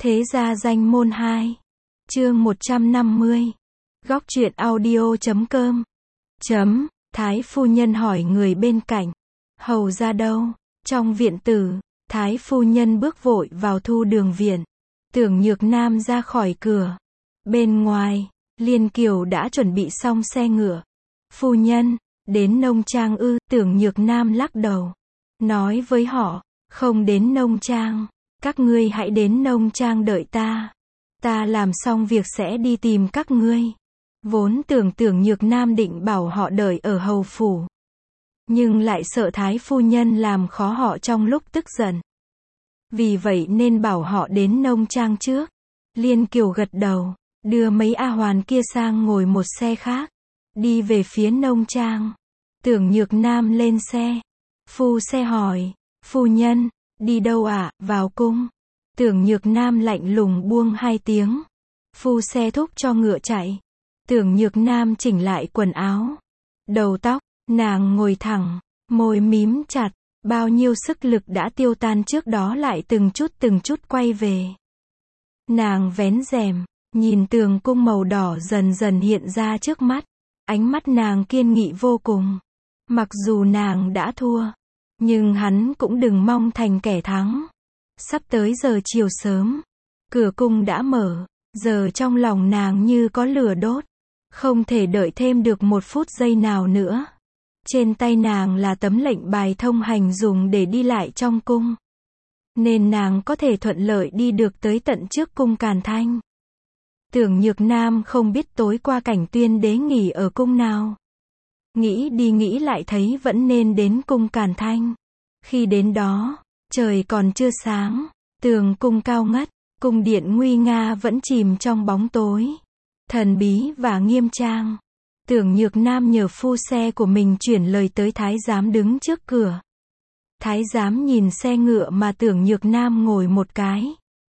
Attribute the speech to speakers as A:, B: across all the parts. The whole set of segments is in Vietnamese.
A: Thế gia danh môn 2. Chương 150. Góc truyện audio.com. Thái phu nhân hỏi người bên cạnh. Hầu ra đâu? Trong viện tử. Thái phu nhân bước vội vào thu đường viện. Tưởng Nhược Nam ra khỏi cửa. Bên ngoài, Liên Kiều đã chuẩn bị xong xe ngựa. Phu nhân, đến nông trang ư? Tưởng Nhược Nam lắc đầu. Nói với họ, không đến nông trang. Các ngươi hãy đến nông trang đợi ta. Ta làm xong việc sẽ đi tìm các ngươi. Vốn Tưởng Nhược Nam định bảo họ đợi ở hầu phủ. Nhưng lại sợ Thái phu nhân làm khó họ trong lúc tức giận. Vì vậy nên bảo họ đến nông trang trước. Liên Kiều gật đầu, đưa mấy A Hoàn kia sang ngồi một xe khác. Đi về phía nông trang. Tưởng Nhược Nam lên xe. Phu xe hỏi, phu nhân, đi đâu ạ? Vào cung. Tưởng Nhược Nam lạnh lùng buông 2 tiếng. Phu xe thúc cho ngựa chạy. Tưởng Nhược Nam chỉnh lại quần áo, đầu tóc, nàng ngồi thẳng, môi mím chặt, bao nhiêu sức lực đã tiêu tan trước đó lại từng chút quay về. Nàng vén rèm, nhìn tường cung màu đỏ dần dần hiện ra trước mắt, ánh mắt nàng kiên nghị vô cùng. Mặc dù nàng đã thua, nhưng hắn cũng đừng mong thành kẻ thắng. Sắp tới giờ chiều sớm, cửa cung đã mở, giờ trong lòng nàng như có lửa đốt, không thể đợi thêm được 1 phút giây nào nữa. Trên tay nàng là tấm lệnh bài thông hành dùng để đi lại trong cung, nên nàng có thể thuận lợi đi được tới tận trước cung Càn Thanh. Tưởng Nhược Nam không biết tối qua Cảnh Tuyên đế nghỉ ở cung nào. Nghĩ đi nghĩ lại thấy vẫn nên đến cung Càn Thanh. Khi đến đó, trời còn chưa sáng, tường cung cao ngất, cung điện nguy nga vẫn chìm trong bóng tối, thần bí và nghiêm trang. Tưởng Nhược Nam nhờ phu xe của mình chuyển lời tới thái giám đứng trước cửa. Thái giám nhìn xe ngựa mà Tưởng Nhược Nam ngồi một cái,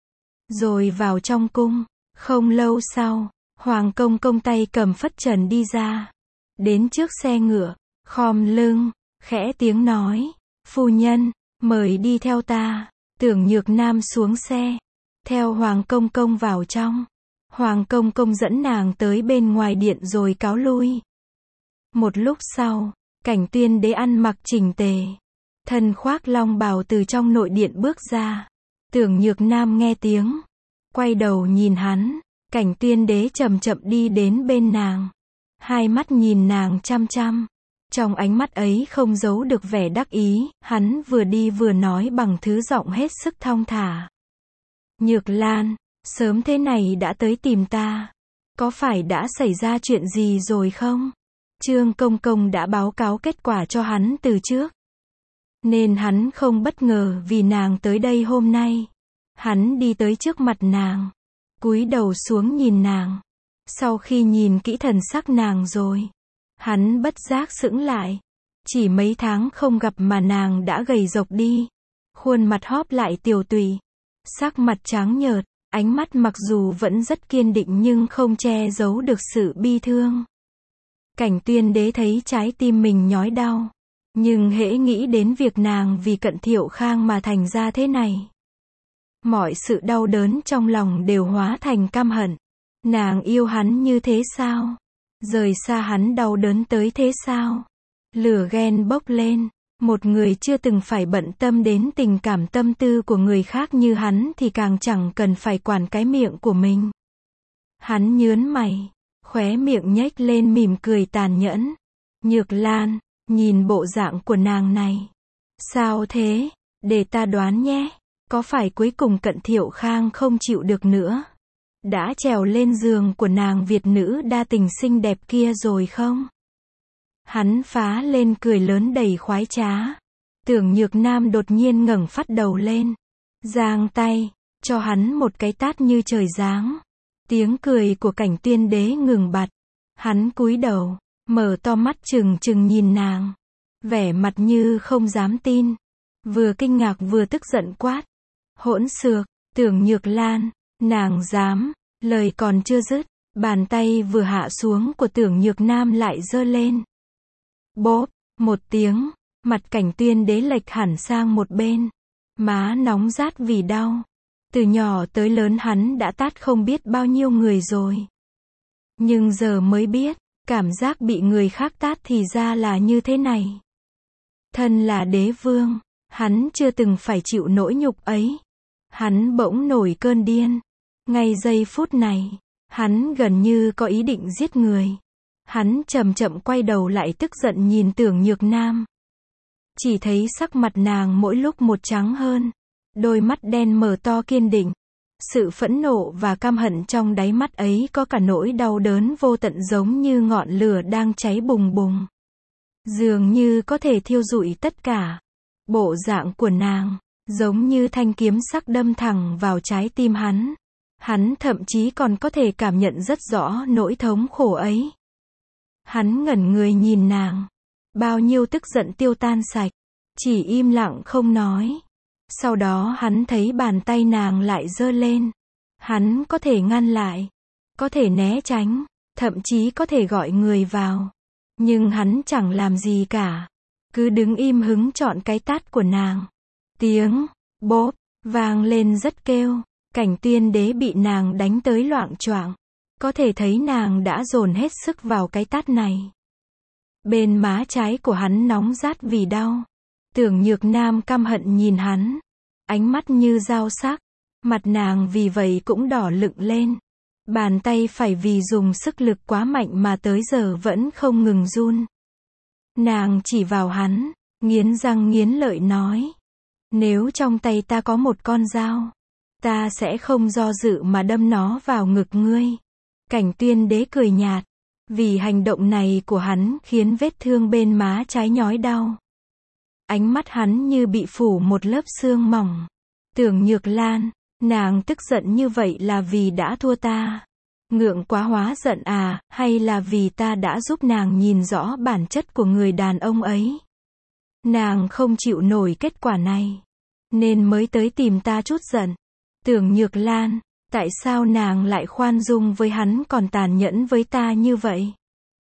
A: rồi vào trong cung. Không lâu sau, Hoàng công công tay cầm phất trần đi ra, đến trước xe ngựa, khom lưng, khẽ tiếng nói, phu nhân, mời đi theo ta. Tưởng Nhược Nam xuống xe, theo Hoàng công công vào trong. Hoàng công công dẫn nàng tới bên ngoài điện rồi cáo lui. Một lúc sau, Cảnh Tuyên đế ăn mặc chỉnh tề, thân khoác long bào từ trong nội điện bước ra. Tưởng Nhược Nam nghe tiếng, quay đầu nhìn hắn. Cảnh Tuyên đế chậm chậm đi đến bên nàng, 2 mắt nhìn nàng chăm chăm. Trong ánh mắt ấy không giấu được vẻ đắc ý, hắn vừa đi vừa nói bằng thứ giọng hết sức thong thả. Nhược Lan, sớm thế này đã tới tìm ta. Có phải đã xảy ra chuyện gì rồi không? Trương công công đã báo cáo kết quả cho hắn từ trước, nên hắn không bất ngờ vì nàng tới đây hôm nay. Hắn đi tới trước mặt nàng, cúi đầu xuống nhìn nàng. Sau khi nhìn kỹ thần sắc nàng rồi, hắn bất giác sững lại. Chỉ mấy tháng không gặp mà nàng đã gầy rộc đi. Khuôn mặt hóp lại tiều tụy, sắc mặt trắng nhợt, ánh mắt mặc dù vẫn rất kiên định nhưng không che giấu được sự bi thương. Cảnh Tuyên đế thấy trái tim mình nhói đau, nhưng hễ nghĩ đến việc nàng vì Cận Thiệu Khang mà thành ra thế này, mọi sự đau đớn trong lòng đều hóa thành căm hận. Nàng yêu hắn như thế sao? Rời xa hắn đau đớn tới thế sao? Lửa ghen bốc lên, một người chưa từng phải bận tâm đến tình cảm tâm tư của người khác như hắn thì càng chẳng cần phải quản cái miệng của mình. Hắn nhớn mày, khóe miệng nhếch lên mỉm cười tàn nhẫn. Nhược Lan, nhìn bộ dạng của nàng này. Sao thế? Để ta đoán nhé. Có phải cuối cùng Cận Thiệu Khang không chịu được nữa, đã trèo lên giường của nàng Việt nữ đa tình xinh đẹp kia rồi không? Hắn phá lên cười lớn đầy khoái trá. Tưởng Nhược Nam đột nhiên ngẩng phát đầu lên, giang tay, cho hắn một cái tát như trời giáng. Tiếng cười của Cảnh Tuyên đế ngừng bặt. Hắn cúi đầu, mở to mắt trừng trừng nhìn nàng, vẻ mặt như không dám tin, vừa kinh ngạc vừa tức giận quát. Hỗn xược, Tưởng Nhược Lan, nàng dám. Lời còn chưa dứt, bàn tay vừa hạ xuống của Tưởng Nhược Nam lại giơ lên. Bốp, một tiếng, mặt Cảnh Tuyên đế lệch hẳn sang một bên, má nóng rát vì đau. Từ nhỏ tới lớn hắn đã tát không biết bao nhiêu người rồi. Nhưng giờ mới biết, cảm giác bị người khác tát thì ra là như thế này. Thân là đế vương, hắn chưa từng phải chịu nỗi nhục ấy. Hắn bỗng nổi cơn điên. Ngay giây phút này, hắn gần như có ý định giết người. Hắn chậm chậm quay đầu lại tức giận nhìn Tưởng Nhược Nam. Chỉ thấy sắc mặt nàng mỗi lúc một trắng hơn. Đôi mắt đen mở to kiên định. Sự phẫn nộ và căm hận trong đáy mắt ấy có cả nỗi đau đớn vô tận giống như ngọn lửa đang cháy bùng bùng. Dường như có thể thiêu rụi tất cả. Bộ dạng của nàng, giống như thanh kiếm sắc đâm thẳng vào trái tim hắn. Hắn thậm chí còn có thể cảm nhận rất rõ nỗi thống khổ ấy. Hắn ngẩn người nhìn nàng. Bao nhiêu tức giận tiêu tan sạch. Chỉ im lặng không nói. Sau đó hắn thấy bàn tay nàng lại giơ lên. Hắn có thể ngăn lại. Có thể né tránh. Thậm chí có thể gọi người vào. Nhưng hắn chẳng làm gì cả. Cứ đứng im hứng chọn cái tát của nàng. Tiếng bốp vang lên rất kêu. Cảnh Tuyên Đế bị nàng đánh tới loạng choạng. Có thể thấy nàng đã dồn hết sức vào cái tát này. Bên má trái của hắn nóng rát vì đau. Tưởng Nhược Nam căm hận nhìn hắn. Ánh mắt như dao sắc. Mặt nàng vì vậy cũng đỏ lựng lên. Bàn tay phải vì dùng sức lực quá mạnh mà tới giờ vẫn không ngừng run. Nàng chỉ vào hắn, nghiến răng nghiến lợi nói. Nếu trong tay ta có một con dao, ta sẽ không do dự mà đâm nó vào ngực ngươi. Cảnh Tuyên Đế cười nhạt. Vì hành động này của hắn khiến vết thương bên má trái nhói đau. Ánh mắt hắn như bị phủ một lớp sương mỏng. Tưởng Nhược Lan, nàng tức giận như vậy là vì đã thua ta. Ngượng quá hóa giận à, hay là vì ta đã giúp nàng nhìn rõ bản chất của người đàn ông ấy. Nàng không chịu nổi kết quả này, nên mới tới tìm ta trút giận. Tưởng Nhược Lan, tại sao nàng lại khoan dung với hắn còn tàn nhẫn với ta như vậy?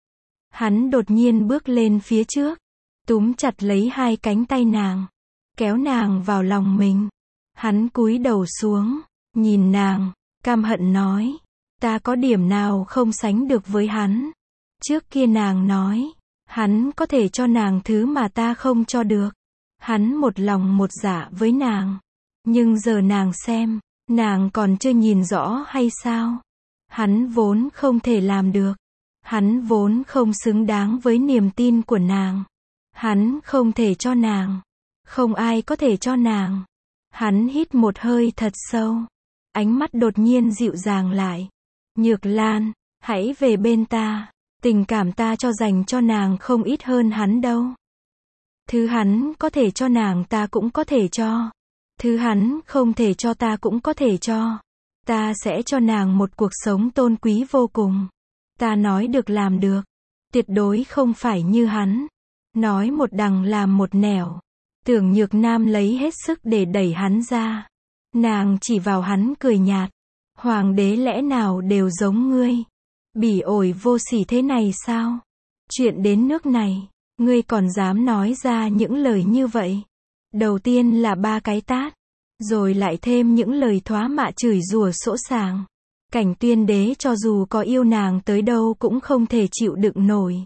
A: Hắn đột nhiên bước lên phía trước, túm chặt lấy hai cánh tay nàng, kéo nàng vào lòng mình. Hắn cúi đầu xuống, nhìn nàng, căm hận nói, ta có điểm nào không sánh được với hắn? Trước kia nàng nói, hắn có thể cho nàng thứ mà ta không cho được. Hắn một lòng một dạ với nàng. Nhưng giờ nàng xem, nàng còn chưa nhìn rõ hay sao? Hắn vốn không thể làm được. Hắn vốn không xứng đáng với niềm tin của nàng. Hắn không thể cho nàng. Không ai có thể cho nàng. Hắn hít một hơi thật sâu. Ánh mắt đột nhiên dịu dàng lại. Nhược Lan, hãy về bên ta. Tình cảm ta cho dành cho nàng không ít hơn hắn đâu. Thứ hắn có thể cho nàng ta cũng có thể cho. Thứ hắn không thể cho ta cũng có thể cho. Ta sẽ cho nàng một cuộc sống tôn quý vô cùng. Ta nói được làm được. Tuyệt đối không phải như hắn. Nói một đằng làm một nẻo. Tưởng Nhược Nam lấy hết sức để đẩy hắn ra. Nàng chỉ vào hắn cười nhạt. Hoàng đế lẽ nào đều giống ngươi? Bỉ ổi vô sỉ thế này sao? Chuyện đến nước này, ngươi còn dám nói ra những lời như vậy? Đầu tiên là 3 cái tát, rồi lại thêm những lời thoá mạ chửi rủa sỗ sàng. Cảnh Tuyên Đế cho dù có yêu nàng tới đâu cũng không thể chịu đựng nổi.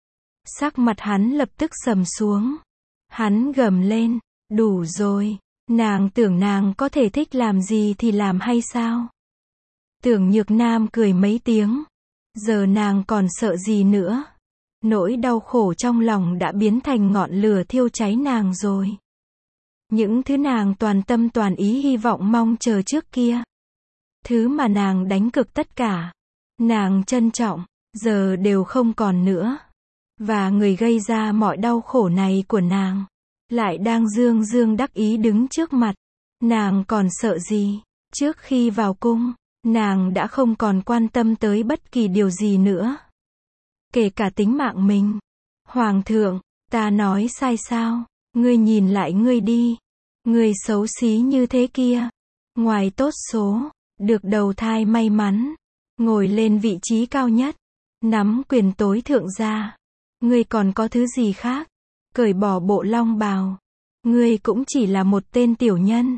A: Sắc mặt hắn lập tức sầm xuống. Hắn gầm lên, đủ rồi, nàng tưởng nàng có thể thích làm gì thì làm hay sao? Tưởng Nhược Nam cười mấy tiếng. Giờ nàng còn sợ gì nữa? Nỗi đau khổ trong lòng đã biến thành ngọn lửa thiêu cháy nàng rồi. Những thứ nàng toàn tâm toàn ý hy vọng mong chờ trước kia. Thứ mà nàng đánh cược tất cả. Nàng trân trọng, giờ đều không còn nữa. Và người gây ra mọi đau khổ này của nàng, lại đang dương dương đắc ý đứng trước mặt. Nàng còn sợ gì? Trước khi vào cung, nàng đã không còn quan tâm tới bất kỳ điều gì nữa. Kể cả tính mạng mình. Hoàng thượng, ta nói sai sao? Ngươi nhìn lại ngươi đi. Ngươi xấu xí như thế kia. Ngoài tốt số, được đầu thai may mắn, ngồi lên vị trí cao nhất, nắm quyền tối thượng ra. Ngươi còn có thứ gì khác? Cởi bỏ bộ long bào. Ngươi cũng chỉ là một tên tiểu nhân.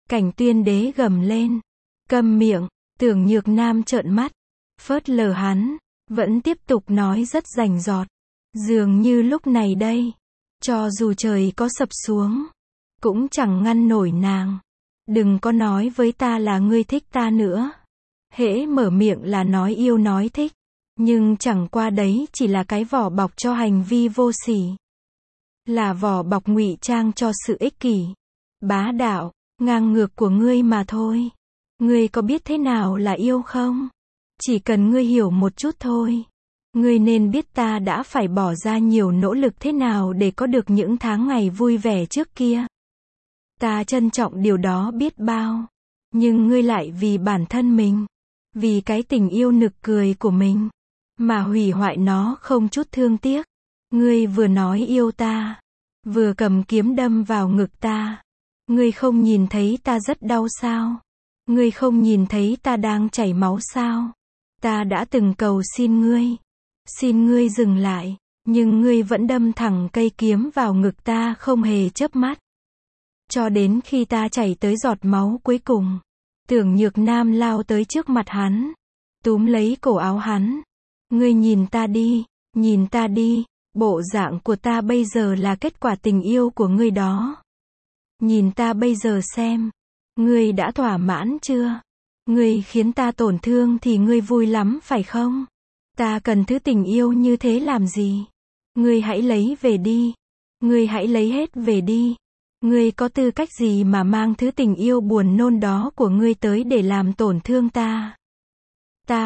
A: Cảnh Tuyên Đế gầm lên. Câm miệng. Tưởng Nhược Nam trợn mắt. Phớt lờ hắn. Vẫn tiếp tục nói rất rành rọt. Dường như lúc này đây. Cho dù trời có sập xuống. Cũng chẳng ngăn nổi nàng. Đừng có nói với ta là ngươi thích ta nữa. Hễ mở miệng là nói yêu nói thích. Nhưng chẳng qua đấy chỉ là cái vỏ bọc cho hành vi vô sỉ. Là vỏ bọc ngụy trang cho sự ích kỷ. Bá đạo, ngang ngược của ngươi mà thôi. Ngươi có biết thế nào là yêu không? Chỉ cần ngươi hiểu một chút thôi. Ngươi nên biết ta đã phải bỏ ra nhiều nỗ lực thế nào để có được những tháng ngày vui vẻ trước kia. Ta trân trọng điều đó biết bao. Nhưng ngươi lại vì bản thân mình, vì cái tình yêu nực cười của mình, mà hủy hoại nó không chút thương tiếc. Ngươi vừa nói yêu ta, vừa cầm kiếm đâm vào ngực ta. Ngươi không nhìn thấy ta rất đau sao? Ngươi không nhìn thấy ta đang chảy máu sao? Ta đã từng cầu xin ngươi dừng lại, nhưng ngươi vẫn đâm thẳng cây kiếm vào ngực ta không hề chớp mắt. Cho đến khi ta chảy tới giọt máu cuối cùng, Tưởng Nhược Nam lao tới trước mặt hắn, túm lấy cổ áo hắn. Ngươi nhìn ta đi, bộ dạng của ta bây giờ là kết quả tình yêu của ngươi đó. Nhìn ta bây giờ xem, ngươi đã thỏa mãn chưa? Ngươi khiến ta tổn thương thì ngươi vui lắm phải không? Ta cần thứ tình yêu như thế làm gì? Ngươi hãy lấy về đi. Ngươi hãy lấy hết về đi. Ngươi có tư cách gì mà mang thứ tình yêu buồn nôn đó của ngươi tới để làm tổn thương ta? Ta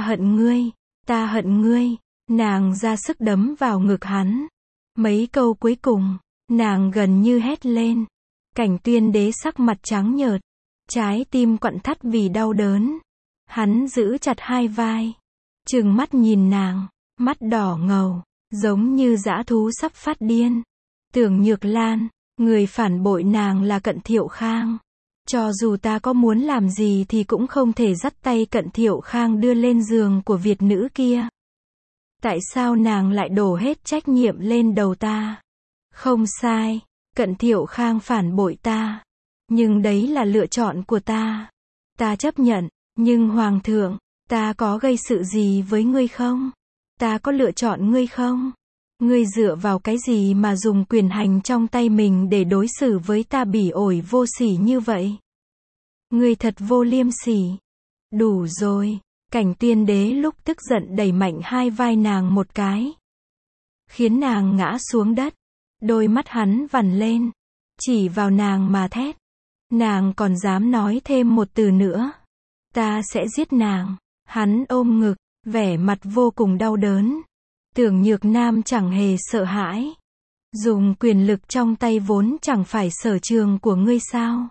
A: hận ngươi. Nàng ra sức đấm vào ngực hắn. Mấy câu cuối cùng, nàng gần như hét lên. Cảnh Tuyên Đế sắc mặt trắng nhợt, trái tim quặn thắt vì đau đớn. Hắn giữ chặt hai vai, trừng mắt nhìn nàng, mắt đỏ ngầu, giống như dã thú sắp phát điên. Tưởng Nhược Lan, người phản bội nàng là Cận Thiệu Khang. Cho dù ta có muốn làm gì thì cũng không thể dắt tay Cận Thiệu Khang đưa lên giường của Việt nữ kia. Tại sao nàng lại đổ hết trách nhiệm lên đầu ta? Không sai, Cận Thiệu Khang phản bội ta. Nhưng đấy là lựa chọn của ta. Ta chấp nhận, nhưng Hoàng thượng, ta có gây sự gì với ngươi không? Ta có lựa chọn ngươi không? Ngươi dựa vào cái gì mà dùng quyền hành trong tay mình để đối xử với ta bỉ ổi vô sỉ như vậy? Ngươi thật vô liêm sỉ. Đủ rồi. Cảnh Tuyên Đế lúc tức giận đẩy mạnh hai vai nàng một cái, khiến nàng ngã xuống đất. Đôi mắt hắn vằn lên, chỉ vào nàng mà thét. Nàng còn dám nói thêm một từ nữa, ta sẽ giết nàng. Hắn ôm ngực, vẻ mặt vô cùng đau đớn. Tưởng Nhược Nam chẳng hề sợ hãi. Dùng quyền lực trong tay vốn chẳng phải sở trường của ngươi sao?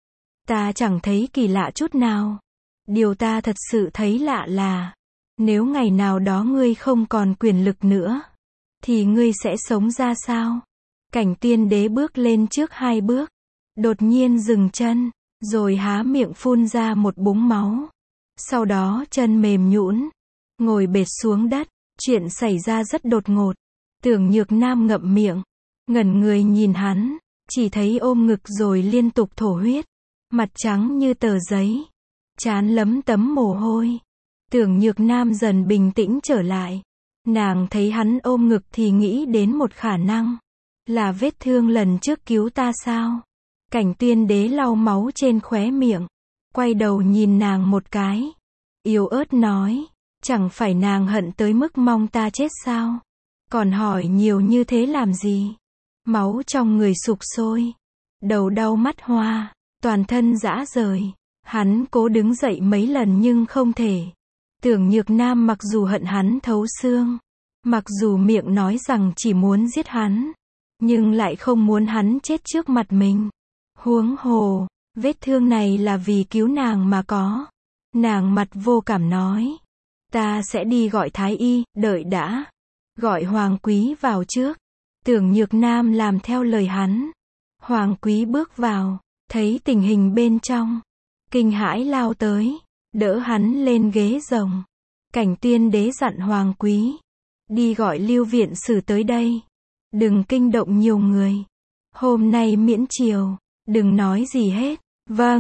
A: Ta chẳng thấy kỳ lạ chút nào. Điều ta thật sự thấy lạ là, nếu ngày nào đó ngươi không còn quyền lực nữa, thì ngươi sẽ sống ra sao? Cảnh Tuyên Đế bước lên trước hai bước, đột nhiên dừng chân, rồi há miệng phun ra một búng máu. Sau đó chân mềm nhũn, ngồi bệt xuống đất. Chuyện xảy ra rất đột ngột. Tưởng Nhược Nam ngậm miệng, ngẩn người nhìn hắn, chỉ thấy ôm ngực rồi liên tục thổ huyết, mặt trắng như tờ giấy, trán lấm tấm mồ hôi. Tưởng Nhược Nam dần bình tĩnh trở lại. Nàng thấy hắn ôm ngực thì nghĩ đến một khả năng, là vết thương lần trước cứu ta sao? Cảnh Tuyên Đế lau máu trên khóe miệng, quay đầu nhìn nàng một cái, yếu ớt nói, chẳng phải nàng hận tới mức mong ta chết sao? Còn hỏi nhiều như thế làm gì? Máu trong người sục sôi, đầu đau mắt hoa, toàn thân rã rời. Hắn cố đứng dậy mấy lần nhưng không thể. Tưởng Nhược Nam mặc dù hận hắn thấu xương, mặc dù miệng nói rằng chỉ muốn giết hắn, nhưng lại không muốn hắn chết trước mặt mình. Huống hồ, vết thương này là vì cứu nàng mà có. Nàng mặt vô cảm nói, ta sẽ đi gọi thái y, đợi đã. Gọi Hoàng Quý vào trước. Tưởng Nhược Nam làm theo lời hắn. Hoàng Quý bước vào, thấy tình hình bên trong, kinh hãi lao tới, đỡ hắn lên ghế rồng. Cảnh Tuyên Đế dặn Hoàng Quý, đi gọi Lưu viện sử tới đây. Đừng kinh động nhiều người. Hôm nay miễn chiều, đừng nói gì hết. Vâng.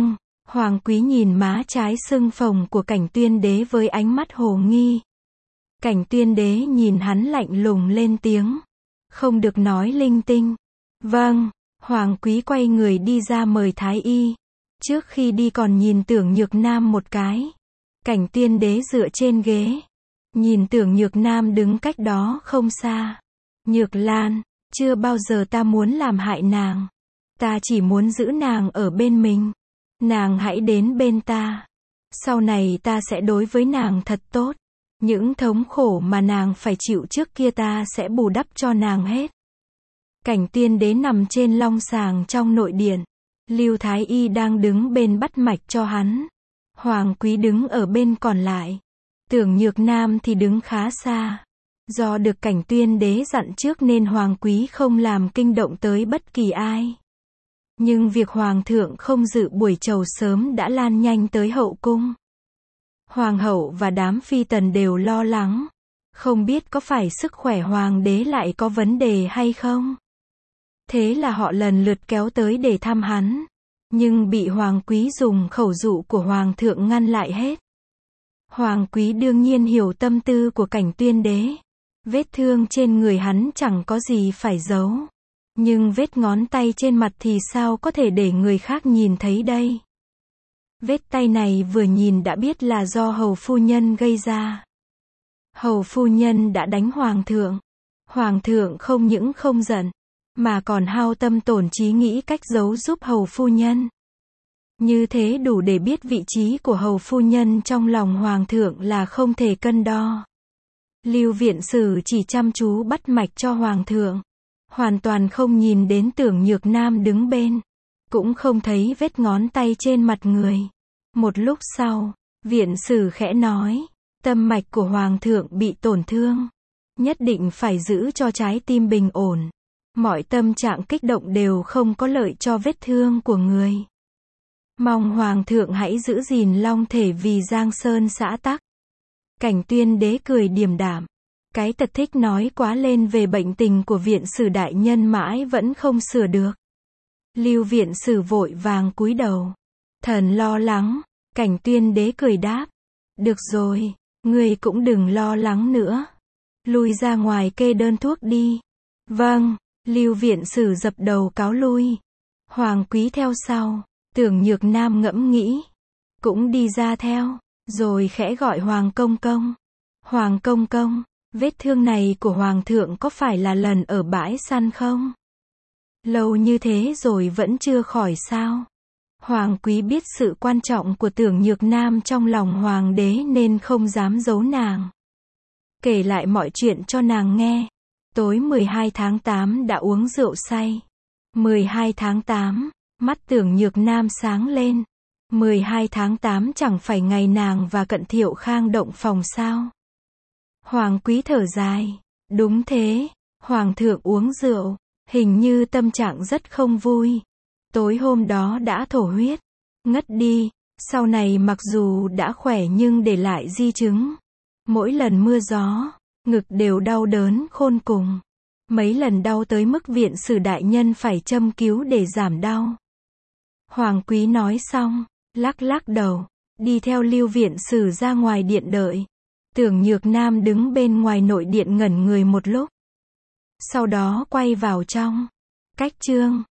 A: Hoàng Quý nhìn má trái sưng phồng của Cảnh Tuyên Đế với ánh mắt hồ nghi. Cảnh Tuyên Đế nhìn hắn lạnh lùng lên tiếng. Không được nói linh tinh. Vâng, Hoàng Quý quay người đi ra mời Thái Y. Trước khi đi còn nhìn Tưởng Nhược Nam một cái. Cảnh Tuyên Đế dựa trên ghế. Nhìn Tưởng Nhược Nam đứng cách đó không xa. Nhược Lan, chưa bao giờ ta muốn làm hại nàng. Ta chỉ muốn giữ nàng ở bên mình. Nàng hãy đến bên ta. Sau này ta sẽ đối với nàng thật tốt. Những thống khổ mà nàng phải chịu trước kia ta sẽ bù đắp cho nàng hết. Cảnh Tuyên Đế nằm trên long sàng trong nội điện. Lưu Thái Y đang đứng bên bắt mạch cho hắn. Hoàng Quý đứng ở bên còn lại. Tưởng Nhược Nam thì đứng khá xa. Do được Cảnh Tuyên Đế dặn trước nên Hoàng Quý không làm kinh động tới bất kỳ ai. Nhưng việc Hoàng thượng không dự buổi chầu sớm đã lan nhanh tới hậu cung. Hoàng hậu và đám phi tần đều lo lắng. Không biết có phải sức khỏe Hoàng đế lại có vấn đề hay không? Thế là họ lần lượt kéo tới để thăm hắn. Nhưng bị Hoàng Quý dùng khẩu dụ của Hoàng thượng ngăn lại hết. Hoàng Quý đương nhiên hiểu tâm tư của Cảnh Tuyên Đế. Vết thương trên người hắn chẳng có gì phải giấu. Nhưng vết ngón tay trên mặt thì sao có thể để người khác nhìn thấy đây? Vết tay này vừa nhìn đã biết là do hầu phu nhân gây ra. Hầu phu nhân đã đánh Hoàng thượng. Hoàng thượng không những không giận, mà còn hao tâm tổn trí nghĩ cách giấu giúp hầu phu nhân. Như thế đủ để biết vị trí của hầu phu nhân trong lòng Hoàng thượng là không thể cân đo. Lưu viện sử chỉ chăm chú bắt mạch cho Hoàng thượng. Hoàn toàn không nhìn đến Tưởng Nhược Nam đứng bên. Cũng không thấy vết ngón tay trên mặt người. Một lúc sau, viện sử khẽ nói, tâm mạch của Hoàng thượng bị tổn thương. Nhất định phải giữ cho trái tim bình ổn. Mọi tâm trạng kích động đều không có lợi cho vết thương của người. Mong Hoàng thượng hãy giữ gìn long thể vì Giang Sơn xã tắc. Cảnh Tuyên Đế cười điềm đạm. Cái tật thích nói quá lên về bệnh tình của viện sử đại nhân mãi vẫn không sửa được. Lưu viện sử vội vàng cúi đầu. Thần lo lắng. Cảnh Tuyên Đế cười đáp. Được rồi, ngươi cũng đừng lo lắng nữa. Lui ra ngoài kê đơn thuốc đi. Vâng, Lưu viện sử dập đầu cáo lui. Hoàng Quý theo sau. Tưởng Nhược Nam ngẫm nghĩ. Cũng đi ra theo. Rồi khẽ gọi Hoàng Công Công. Hoàng Công Công, vết thương này của Hoàng thượng có phải là lần ở bãi săn không? Lâu như thế rồi vẫn chưa khỏi sao? Hoàng Quý biết sự quan trọng của Tưởng Nhược Nam trong lòng Hoàng đế nên không dám giấu nàng. Kể lại mọi chuyện cho nàng nghe. Tối 12 tháng 8 đã uống rượu say. 12 tháng 8, mắt Tưởng Nhược Nam sáng lên. 12 tháng 8 chẳng phải ngày nàng và Cận Thiệu Khang động phòng sao? Hoàng Quý thở dài. Đúng thế, Hoàng thượng uống rượu, hình như tâm trạng rất không vui. Tối hôm đó đã thổ huyết, ngất đi, sau này mặc dù đã khỏe nhưng để lại di chứng. Mỗi lần mưa gió, ngực đều đau đớn khôn cùng. Mấy lần đau tới mức viện sử đại nhân phải châm cứu để giảm đau. Hoàng Quý nói xong, lắc lắc đầu, đi theo Lưu viện sử ra ngoài điện đợi. Tưởng Nhược Nam đứng bên ngoài nội điện ngẩn người một lúc. Sau đó quay vào trong. Cách chương